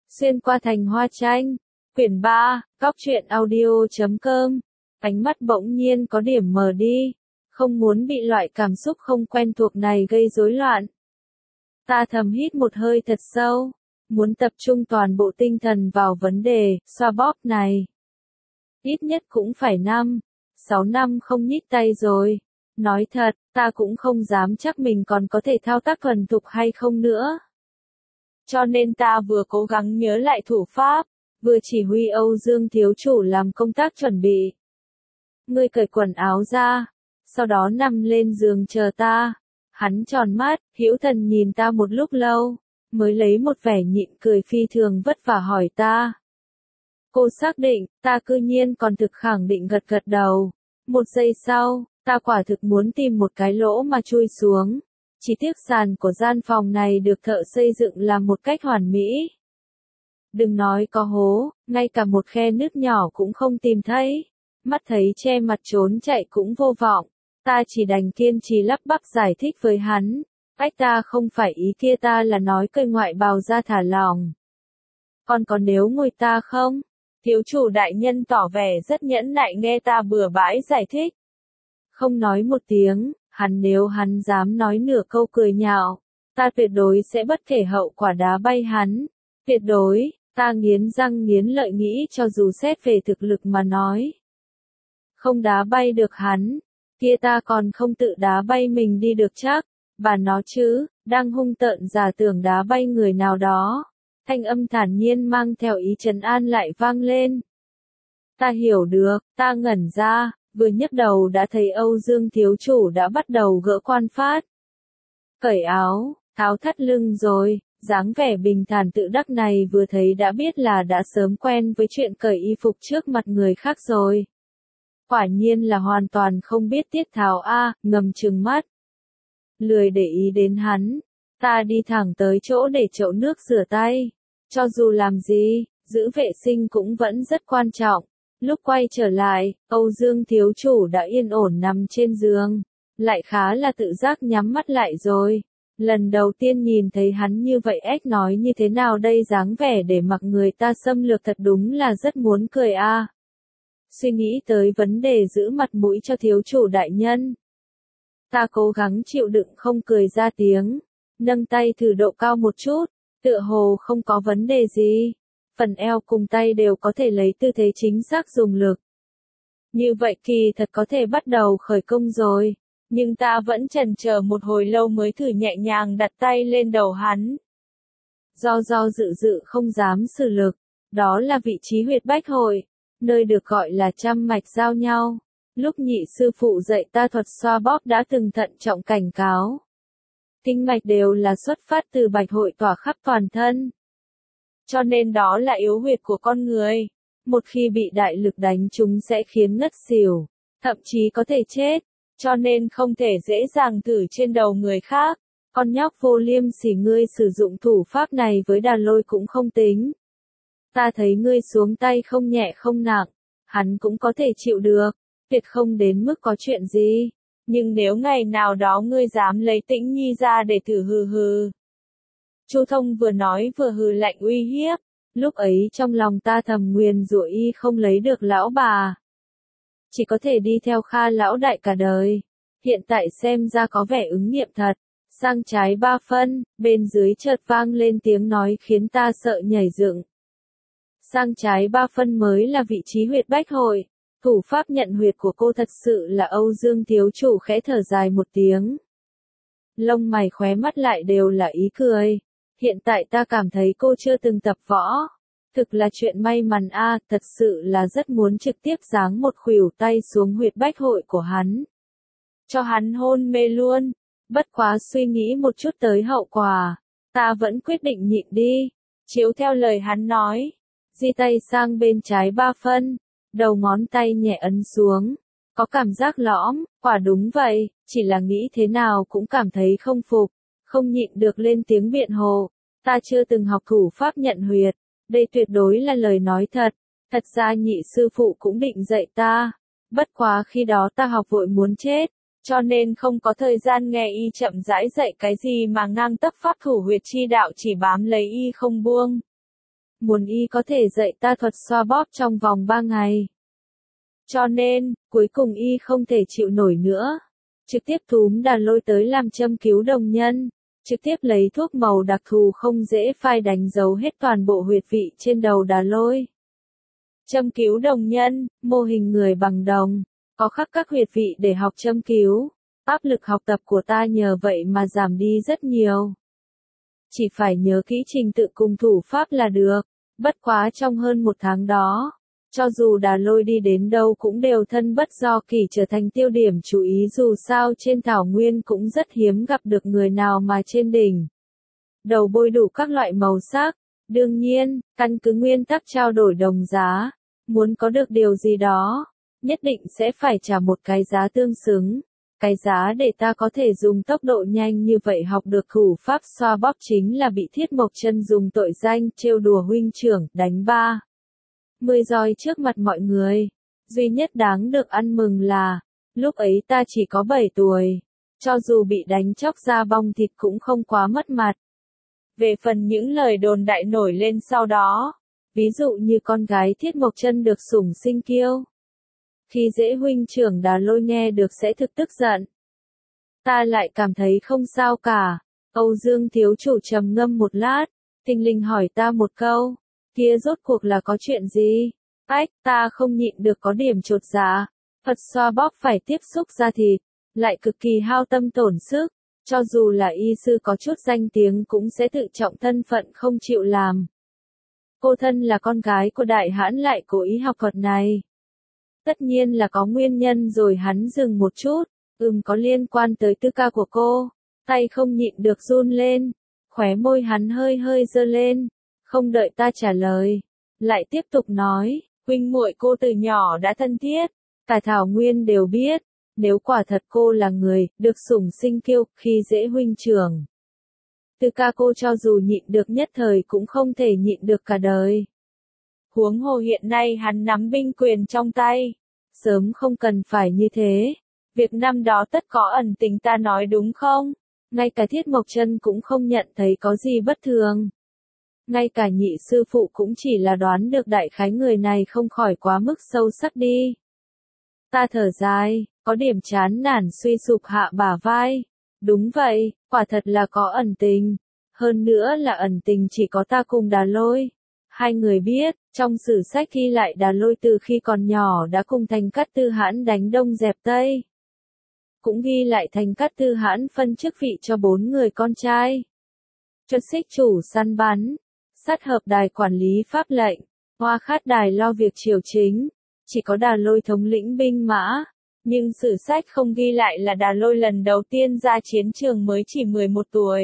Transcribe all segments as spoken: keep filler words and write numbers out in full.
Xuyên qua thành hoa tranh, quyển ba, góc truyện audio chấm com. Ánh mắt bỗng nhiên có điểm mờ đi, không muốn bị loại cảm xúc không quen thuộc này gây rối loạn. Ta thầm hít một hơi thật sâu, muốn tập trung toàn bộ tinh thần vào vấn đề xoa bóp này. Ít nhất cũng phải năm, sáu năm không nhích tay rồi. Nói thật, ta cũng không dám chắc mình còn có thể thao tác thuần thục hay không nữa. Cho nên ta vừa cố gắng nhớ lại thủ pháp, vừa chỉ huy Âu Dương thiếu chủ làm công tác chuẩn bị. Ngươi cởi quần áo ra, sau đó nằm lên giường chờ ta. Hắn tròn mắt, hữu thần nhìn ta một lúc lâu, mới lấy một vẻ nhịn cười phi thường vất vả hỏi ta. Cô xác định, ta cư nhiên còn thực khẳng định gật gật đầu. Một giây sau, ta quả thực muốn tìm một cái lỗ mà chui xuống. Chỉ tiếc sàn của gian phòng này được thợ xây dựng làm một cách hoàn mỹ. Đừng nói có hố, ngay cả một khe nứt nhỏ cũng không tìm thấy. Mắt thấy che mặt trốn chạy cũng vô vọng. Ta chỉ đành kiên trì lắp bắp giải thích với hắn. Ách ta không phải ý kia, ta là nói cởi ngoại bào ra thả lỏng. Còn có nếu ngồi ta không? Thiếu chủ đại nhân tỏ vẻ rất nhẫn nại nghe ta bừa bãi giải thích. Không nói một tiếng, hắn nếu hắn dám nói nửa câu cười nhạo, ta tuyệt đối sẽ bất kể hậu quả đá bay hắn. Tuyệt đối, ta nghiến răng nghiến lợi nghĩ cho dù xét về thực lực mà nói. Không đá bay được hắn, kia ta còn không tự đá bay mình đi được chắc. Bà nó chứ, đang hung tợn giả tưởng đá bay người nào đó. Thanh âm thản nhiên mang theo ý trấn an lại vang lên. Ta hiểu được, ta ngẩn ra, vừa nhấc đầu đã thấy Âu Dương thiếu chủ đã bắt đầu gỡ quan phát. Cởi áo, tháo thắt lưng rồi, dáng vẻ bình thản tự đắc này vừa thấy đã biết là đã sớm quen với chuyện cởi y phục trước mặt người khác rồi. Quả nhiên là hoàn toàn không biết tiết tháo a, ngầm trừng mắt. Lười để ý đến hắn, ta đi thẳng tới chỗ để chậu nước rửa tay. Cho dù làm gì, giữ vệ sinh cũng vẫn rất quan trọng. Lúc quay trở lại, Âu Dương thiếu chủ đã yên ổn nằm trên giường, lại khá là tự giác nhắm mắt lại rồi. Lần đầu tiên nhìn thấy hắn như vậy, ếch nói như thế nào đây, dáng vẻ để mặc người ta xâm lược thật đúng là rất muốn cười a. À. Suy nghĩ tới vấn đề giữ mặt mũi cho thiếu chủ đại nhân. Ta cố gắng chịu đựng không cười ra tiếng, nâng tay thử độ cao một chút, tựa hồ không có vấn đề gì. Phần eo cùng tay đều có thể lấy tư thế chính xác dùng lực. Như vậy kỳ thật có thể bắt đầu khởi công rồi, nhưng ta vẫn chần chờ một hồi lâu mới thử nhẹ nhàng đặt tay lên đầu hắn. Do do dự dự không dám sử lực, đó là vị trí huyệt bách hội, nơi được gọi là trăm mạch giao nhau. Lúc nhị sư phụ dạy ta thuật xoa bóp đã từng thận trọng cảnh cáo. Kinh mạch đều là xuất phát từ bạch hội tỏa khắp toàn thân. Cho nên đó là yếu huyệt của con người. Một khi bị đại lực đánh chúng sẽ khiến ngất xỉu, thậm chí có thể chết. Cho nên không thể dễ dàng thử trên đầu người khác. Con nhóc vô liêm sỉ, ngươi sử dụng thủ pháp này với đà lôi cũng không tính. Ta thấy ngươi xuống tay không nhẹ không nặng, hắn cũng có thể chịu được, tuyệt không đến mức có chuyện gì. Nhưng nếu ngày nào đó ngươi dám lấy Tĩnh Nhi ra để thử hừ hừ. Chu Thông vừa nói vừa hừ lạnh uy hiếp, lúc ấy trong lòng ta thầm nguyền rủa y không lấy được lão bà. Chỉ có thể đi theo Kha lão đại cả đời. Hiện tại xem ra có vẻ ứng nghiệm thật. Sang trái ba phân, bên dưới chợt vang lên tiếng nói khiến ta sợ nhảy dựng. Sang trái ba phân mới là vị trí huyệt bách hội. Thủ pháp nhận huyệt của cô thật sự là Âu Dương thiếu chủ khẽ thở dài một tiếng. Lông mày khóe mắt lại đều là ý cười. Hiện tại ta cảm thấy cô chưa từng tập võ. Thực là chuyện may mắn a, à, thật sự là rất muốn trực tiếp giáng một khuỷu tay xuống huyệt bách hội của hắn. Cho hắn hôn mê luôn. Bất quá suy nghĩ một chút tới hậu quả, ta vẫn quyết định nhịn đi. Chiếu theo lời hắn nói, di tay sang bên trái ba phân, đầu ngón tay nhẹ ấn xuống. Có cảm giác lõm, quả đúng vậy, chỉ là nghĩ thế nào cũng cảm thấy không phục, không nhịn được lên tiếng biện hộ. Ta chưa từng học thủ pháp nhận huyệt, đây tuyệt đối là lời nói thật. Thật ra nhị sư phụ cũng định dạy ta, bất quá khi đó ta học vội muốn chết, cho nên không có thời gian nghe y chậm rãi dạy cái gì mà ngang tấc pháp thủ huyệt chi đạo, chỉ bám lấy y không buông. muốn y có thể dạy ta thuật xoa bóp trong vòng ba ngày. Cho nên, cuối cùng y không thể chịu nổi nữa. Trực tiếp túm Đà Lôi tới làm châm cứu đồng nhân. Trực tiếp lấy thuốc màu đặc thù không dễ phai đánh dấu hết toàn bộ huyệt vị trên đầu Đà Lôi. Châm cứu đồng nhân, mô hình người bằng đồng, có khắc các huyệt vị để học châm cứu. Áp lực học tập của ta nhờ vậy mà giảm đi rất nhiều. Chỉ phải nhớ kỹ trình tự cùng thủ pháp là được. Bất quá trong hơn một tháng đó, cho dù Đà Lôi đi đến đâu cũng đều thân bất do kỷ trở thành tiêu điểm chú ý, dù sao trên thảo nguyên cũng rất hiếm gặp được người nào mà trên đỉnh đầu bôi đủ các loại màu sắc. Đương nhiên, căn cứ nguyên tắc trao đổi đồng giá, muốn có được điều gì đó, nhất định sẽ phải trả một cái giá tương xứng. Cái giá để ta có thể dùng tốc độ nhanh như vậy học được thủ pháp xoa bóp chính là bị Thiết Mộc Chân dùng tội danh trêu đùa huynh trưởng, đánh ba mươi roi trước mặt mọi người. Duy nhất đáng được ăn mừng là, lúc ấy ta chỉ có bảy tuổi, cho dù bị đánh chóc da bong thịt cũng không quá mất mặt. Về phần những lời đồn đại nổi lên sau đó, ví dụ như con gái Thiết Mộc Chân được sủng sinh kiêu, khi dễ huynh trưởng Đà Lôi nghe được sẽ thực tức giận. Ta lại cảm thấy không sao cả. Âu Dương thiếu chủ trầm ngâm một lát, thình lình hỏi ta một câu, kia rốt cuộc là có chuyện gì? Ách, ta không nhịn được có điểm chột dạ. Phật xoa bóp phải tiếp xúc da thịt, lại cực kỳ hao tâm tổn sức, cho dù là y sư có chút danh tiếng cũng sẽ tự trọng thân phận không chịu làm. Cô thân là con gái của đại hãn lại cố ý học thuật này. Tất nhiên là có nguyên nhân rồi. Hắn dừng một chút, ừm có liên quan tới tư ca của cô, tay không nhịn được run lên, khóe môi hắn hơi hơi giơ lên, không đợi ta trả lời, lại tiếp tục nói, huynh muội cô từ nhỏ đã thân thiết, cả thảo nguyên đều biết, nếu quả thật cô là người, được sủng sinh kiêu, khi dễ huynh trưởng. Tư ca cô cho dù nhịn được nhất thời cũng không thể nhịn được cả đời. Huống hồ hiện nay hắn nắm binh quyền trong tay. Sớm không cần phải như thế. Việc năm đó tất có ẩn tình, ta nói đúng không? Ngay cả Thiết Mộc Chân cũng không nhận thấy có gì bất thường. Ngay cả nhị sư phụ cũng chỉ là đoán được đại khái người này không khỏi quá mức sâu sắc đi. Ta thở dài, có điểm chán nản suy sụp hạ bả vai. Đúng vậy, quả thật là có ẩn tình. Hơn nữa là ẩn tình chỉ có ta cùng Đà Lôi. Hai người biết, trong sử sách ghi lại Đà Lôi từ khi còn nhỏ đã cùng Thành Cát Tư Hãn đánh Đông dẹp Tây. Cũng ghi lại Thành Cát Tư Hãn phân chức vị cho bốn người con trai. Chuất Xích chủ săn bắn, Sát Hợp đài quản lý pháp lệnh, Hoa Khát đài lo việc triều chính. Chỉ có Đà Lôi thống lĩnh binh mã. Nhưng sử sách không ghi lại là Đà Lôi lần đầu tiên ra chiến trường mới chỉ mười một tuổi.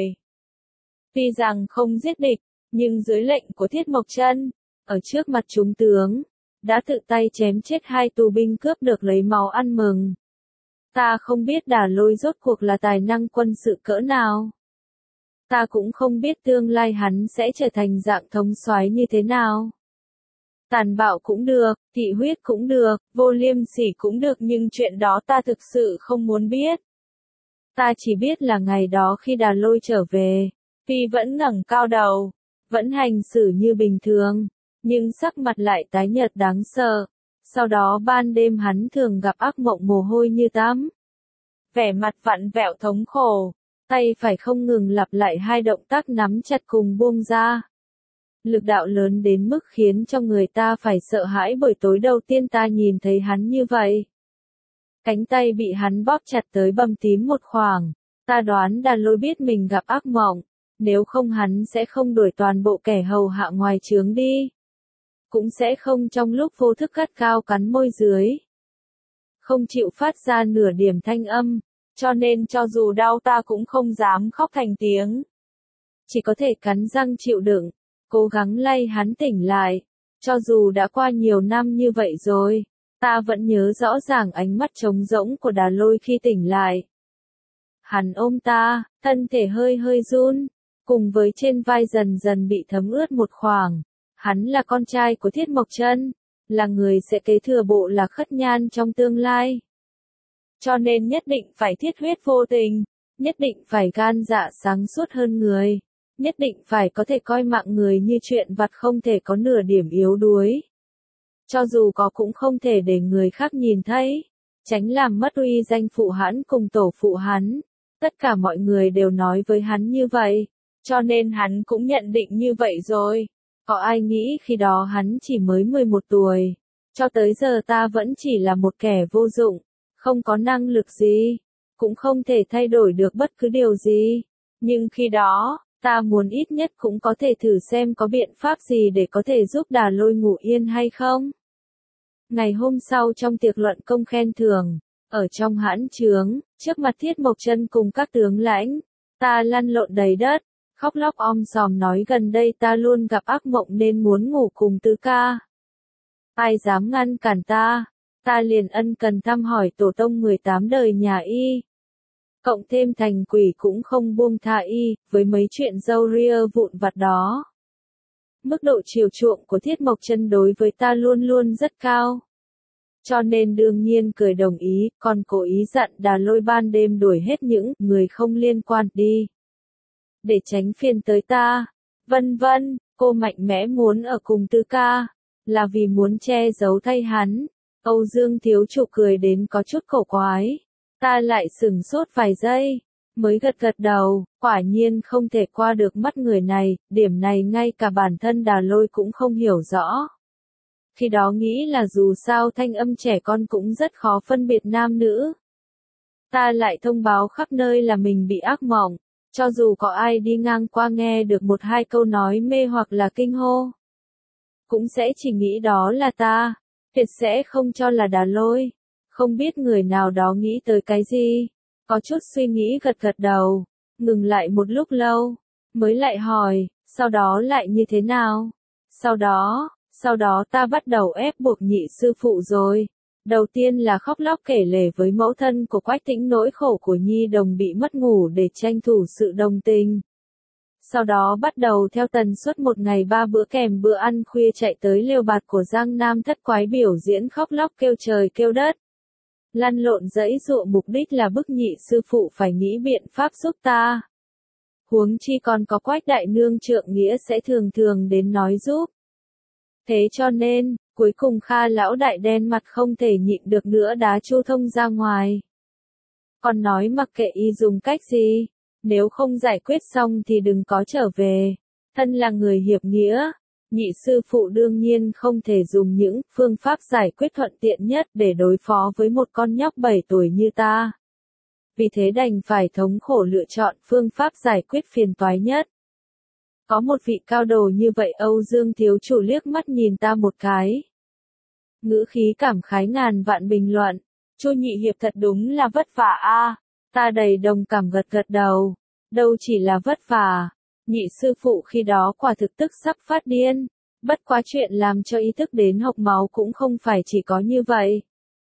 Tuy rằng không giết địch, nhưng dưới lệnh của Thiết Mộc Chân, ở trước mặt chúng tướng, đã tự tay chém chết hai tù binh cướp được lấy máu ăn mừng. Ta không biết Đà Lôi rốt cuộc là tài năng quân sự cỡ nào. Ta cũng không biết tương lai hắn sẽ trở thành dạng thống soái như thế nào. Tàn bạo cũng được, thị huyết cũng được, vô liêm sỉ cũng được, nhưng chuyện đó ta thực sự không muốn biết. Ta chỉ biết là ngày đó khi Đà Lôi trở về, tuy vẫn ngẩng cao đầu, vẫn hành xử như bình thường, nhưng sắc mặt lại tái nhợt đáng sợ. Sau đó ban đêm hắn thường gặp ác mộng mồ hôi như tắm. Vẻ mặt vặn vẹo thống khổ, tay phải không ngừng lặp lại hai động tác nắm chặt cùng buông ra. Lực đạo lớn đến mức khiến cho người ta phải sợ hãi. Buổi tối đầu tiên ta nhìn thấy hắn như vậy. Cánh tay bị hắn bóp chặt tới bầm tím một khoảng. Ta đoán Đà Lôi biết mình gặp ác mộng. Nếu không hắn sẽ không đuổi toàn bộ kẻ hầu hạ ngoài trướng đi. Cũng sẽ không trong lúc vô thức gắt cao cắn môi dưới. Không chịu phát ra nửa điểm thanh âm. Cho nên cho dù đau ta cũng không dám khóc thành tiếng. Chỉ có thể cắn răng chịu đựng. Cố gắng lay hắn tỉnh lại. Cho dù đã qua nhiều năm như vậy rồi, ta vẫn nhớ rõ ràng ánh mắt trống rỗng của Đà Lôi khi tỉnh lại. Hắn ôm ta, thân thể hơi hơi run, cùng với trên vai dần dần bị thấm ướt một khoảng. Hắn là con trai của Thiết Mộc Chân, là người sẽ kế thừa bộ Lạc Khất Nhan trong tương lai. Cho nên nhất định phải thiết huyết vô tình, nhất định phải gan dạ sáng suốt hơn người. Nhất định phải có thể coi mạng người như chuyện vặt, không thể có nửa điểm yếu đuối. Cho dù có cũng không thể để người khác nhìn thấy, tránh làm mất uy danh phụ hắn cùng tổ phụ hắn. Tất cả mọi người đều nói với hắn như vậy, cho nên hắn cũng nhận định như vậy rồi. Có ai nghĩ khi đó hắn chỉ mới mười một tuổi, cho tới giờ ta vẫn chỉ là một kẻ vô dụng, không có năng lực gì, cũng không thể thay đổi được bất cứ điều gì. Nhưng khi đó, ta muốn ít nhất cũng có thể thử xem có biện pháp gì để có thể giúp Đà Lôi ngủ yên hay không. Ngày hôm sau trong tiệc luận công khen thưởng, ở trong hãn trướng, trước mặt Thiết Mộc Chân cùng các tướng lãnh, ta lăn lộn đầy đất, khóc lóc om sòm nói gần đây ta luôn gặp ác mộng nên muốn ngủ cùng Tứ ca. Ai dám ngăn cản ta, ta liền ân cần thăm hỏi tổ tông mười tám đời nhà y. Cộng thêm thành quỷ cũng không buông tha y, với mấy chuyện râu ria vụn vặt đó. Mức độ chiều chuộng của Thiết Mộc Chân đối với ta luôn luôn rất cao. Cho nên đương nhiên cười đồng ý, còn cố ý dặn Đà Lôi ban đêm đuổi hết những người không liên quan đi. Để tránh phiền tới ta. Vân vân, cô mạnh mẽ muốn ở cùng Tứ ca, là vì muốn che giấu thay hắn. Âu Dương thiếu chủ cười đến có chút cổ quái. Ta lại sửng sốt vài giây, mới gật gật đầu, quả nhiên không thể qua được mắt người này, điểm này ngay cả bản thân Đà Lôi cũng không hiểu rõ. Khi đó nghĩ là dù sao thanh âm trẻ con cũng rất khó phân biệt nam nữ. Ta lại thông báo khắp nơi là mình bị ác mộng, cho dù có ai đi ngang qua nghe được một hai câu nói mê hoặc là kinh hô, cũng sẽ chỉ nghĩ đó là ta, tuyệt sẽ không cho là Đà Lôi. Không biết người nào đó nghĩ tới cái gì, có chút suy nghĩ gật gật đầu, ngừng lại một lúc lâu, mới lại hỏi, sau đó lại như thế nào? Sau đó, sau đó ta bắt đầu ép buộc nhị sư phụ rồi. Đầu tiên là khóc lóc kể lể với mẫu thân của Quách Tĩnh nỗi khổ của nhi đồng bị mất ngủ để tranh thủ sự đồng tình. Sau đó bắt đầu theo tần suất một ngày ba bữa kèm bữa ăn khuya chạy tới lều bạt của Giang Nam Thất Quái biểu diễn khóc lóc kêu trời kêu đất. Lăn lộn dãy dụa mục đích là bức nhị sư phụ phải nghĩ biện pháp giúp ta. Huống chi còn có Quách đại nương trượng nghĩa sẽ thường thường đến nói giúp. Thế cho nên, cuối cùng Kha lão đại đen mặt không thể nhịn được nữa đá Chu Thông ra ngoài. Còn nói mặc kệ y dùng cách gì, nếu không giải quyết xong thì đừng có trở về. Thân là người hiệp nghĩa, nhị sư phụ đương nhiên không thể dùng những phương pháp giải quyết thuận tiện nhất để đối phó với một con nhóc bảy tuổi như ta. Vì thế đành phải thống khổ lựa chọn phương pháp giải quyết phiền toái nhất. Có một vị cao đồ như vậy, Âu Dương thiếu chủ liếc mắt nhìn ta một cái. Ngữ khí cảm khái ngàn vạn bình luận, Chu nhị hiệp thật đúng là vất vả a. Ta đầy đồng cảm gật gật đầu, đâu chỉ là vất vả, nhị sư phụ khi đó quả thực tức sắp phát điên, bất quá chuyện làm cho ý thức đến hộc máu cũng không phải chỉ có như vậy.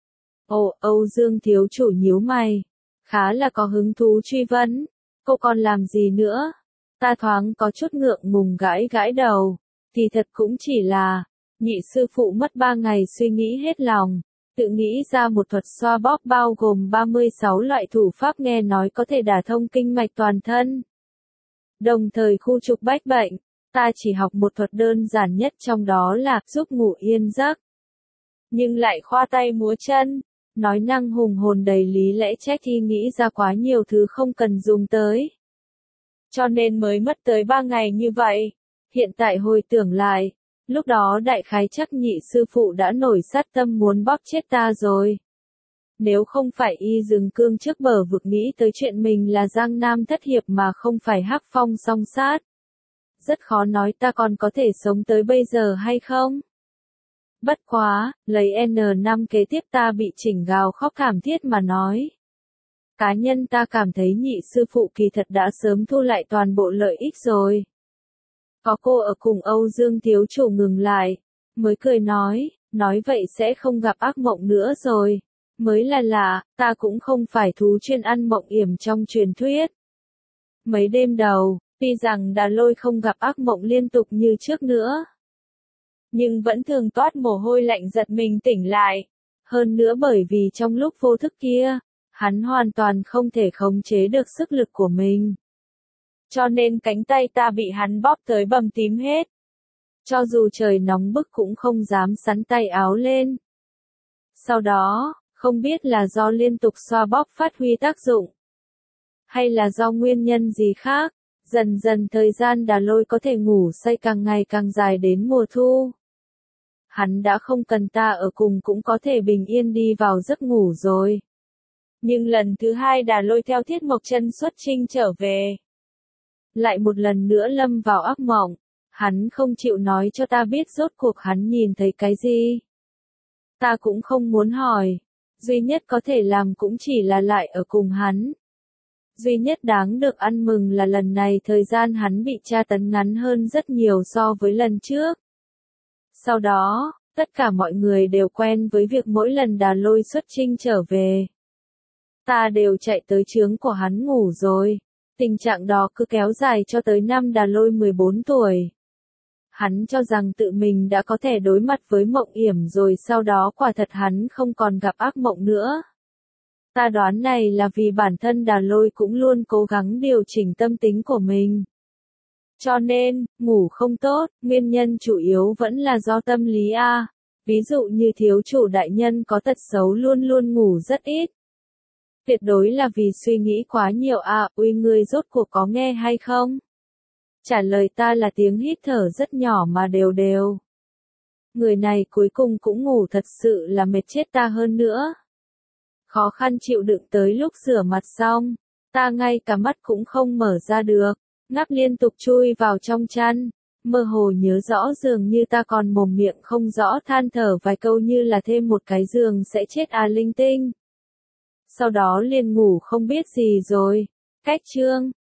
Ồ, Âu Dương thiếu chủ nhíu mày, khá là có hứng thú truy vấn, cô còn làm gì nữa? Ta thoáng có chút ngượng ngùng gãi gãi đầu, thì thật cũng chỉ là, nhị sư phụ mất ba ngày suy nghĩ hết lòng, tự nghĩ ra một thuật xoa bóp bao gồm ba mươi sáu loại thủ pháp nghe nói có thể đả thông kinh mạch toàn thân. Đồng thời khu trục bách bệnh, ta chỉ học một thuật đơn giản nhất trong đó là giúp ngủ yên giấc. Nhưng lại khoa tay múa chân, nói năng hùng hồn đầy lý lẽ trách thi nghĩ ra quá nhiều thứ không cần dùng tới. Cho nên mới mất tới ba ngày như vậy. Hiện tại hồi tưởng lại, lúc đó đại khái chắc nhị sư phụ đã nổi sát tâm muốn bóp chết ta rồi. Nếu không phải y dừng cương trước bờ vực nghĩ tới chuyện mình là Giang Nam Thất hiệp mà không phải Hắc Phong song sát. Rất khó nói ta còn có thể sống tới bây giờ hay không. Bất quá, lấy N năm kế tiếp ta bị chỉnh gào khóc thảm thiết mà nói. Cá nhân ta cảm thấy nhị sư phụ kỳ thật đã sớm thu lại toàn bộ lợi ích rồi. Có cô ở cùng Âu Dương thiếu chủ ngừng lại, mới cười nói, nói vậy sẽ không gặp ác mộng nữa rồi. Mới là lạ, ta cũng không phải thú chuyên ăn mộng yểm trong truyền thuyết. Mấy đêm đầu, tuy rằng Đà Lôi không gặp ác mộng liên tục như trước nữa, nhưng vẫn thường toát mồ hôi lạnh giật mình tỉnh lại. Hơn nữa bởi vì trong lúc vô thức kia, hắn hoàn toàn không thể khống chế được sức lực của mình. Cho nên cánh tay ta bị hắn bóp tới bầm tím hết. Cho dù trời nóng bức cũng không dám sắn tay áo lên. Sau đó, không biết là do liên tục xoa bóp phát huy tác dụng, hay là do nguyên nhân gì khác, dần dần thời gian Đà Lôi có thể ngủ say càng ngày càng dài đến mùa thu. Hắn đã không cần ta ở cùng cũng có thể bình yên đi vào giấc ngủ rồi. Nhưng lần thứ hai Đà Lôi theo Thiết Mộc Chân xuất chinh trở về. Lại một lần nữa lâm vào ác mộng. Hắn không chịu nói cho ta biết rốt cuộc hắn nhìn thấy cái gì. Ta cũng không muốn hỏi. Duy nhất có thể làm cũng chỉ là lại ở cùng hắn. Duy nhất đáng được ăn mừng là lần này thời gian hắn bị tra tấn ngắn hơn rất nhiều so với lần trước. Sau đó, tất cả mọi người đều quen với việc mỗi lần Đà Lôi xuất chinh trở về, ta đều chạy tới trướng của hắn ngủ rồi. Tình trạng đó cứ kéo dài cho tới năm Đà Lôi mười bốn tuổi. Hắn cho rằng tự mình đã có thể đối mặt với mộng yểm rồi, sau đó quả thật hắn không còn gặp ác mộng nữa. Ta đoán này là vì bản thân Đà Lôi cũng luôn cố gắng điều chỉnh tâm tính của mình. Cho nên, ngủ không tốt, nguyên nhân chủ yếu vẫn là do tâm lý a. Ví dụ như thiếu chủ đại nhân có tật xấu luôn luôn ngủ rất ít. Tuyệt đối là vì suy nghĩ quá nhiều à, uy ngươi rốt cuộc có nghe hay không? Trả lời ta là tiếng hít thở rất nhỏ mà đều đều. Người này cuối cùng cũng ngủ, thật sự là mệt chết ta hơn nữa. Khó khăn chịu đựng tới lúc rửa mặt xong, ta ngay cả mắt cũng không mở ra được, ngáp liên tục chui vào trong chăn, mơ hồ nhớ rõ dường như ta còn mồm miệng không rõ than thở vài câu như là thêm một cái giường sẽ chết à linh tinh. Sau đó liền ngủ không biết gì rồi. Cách chương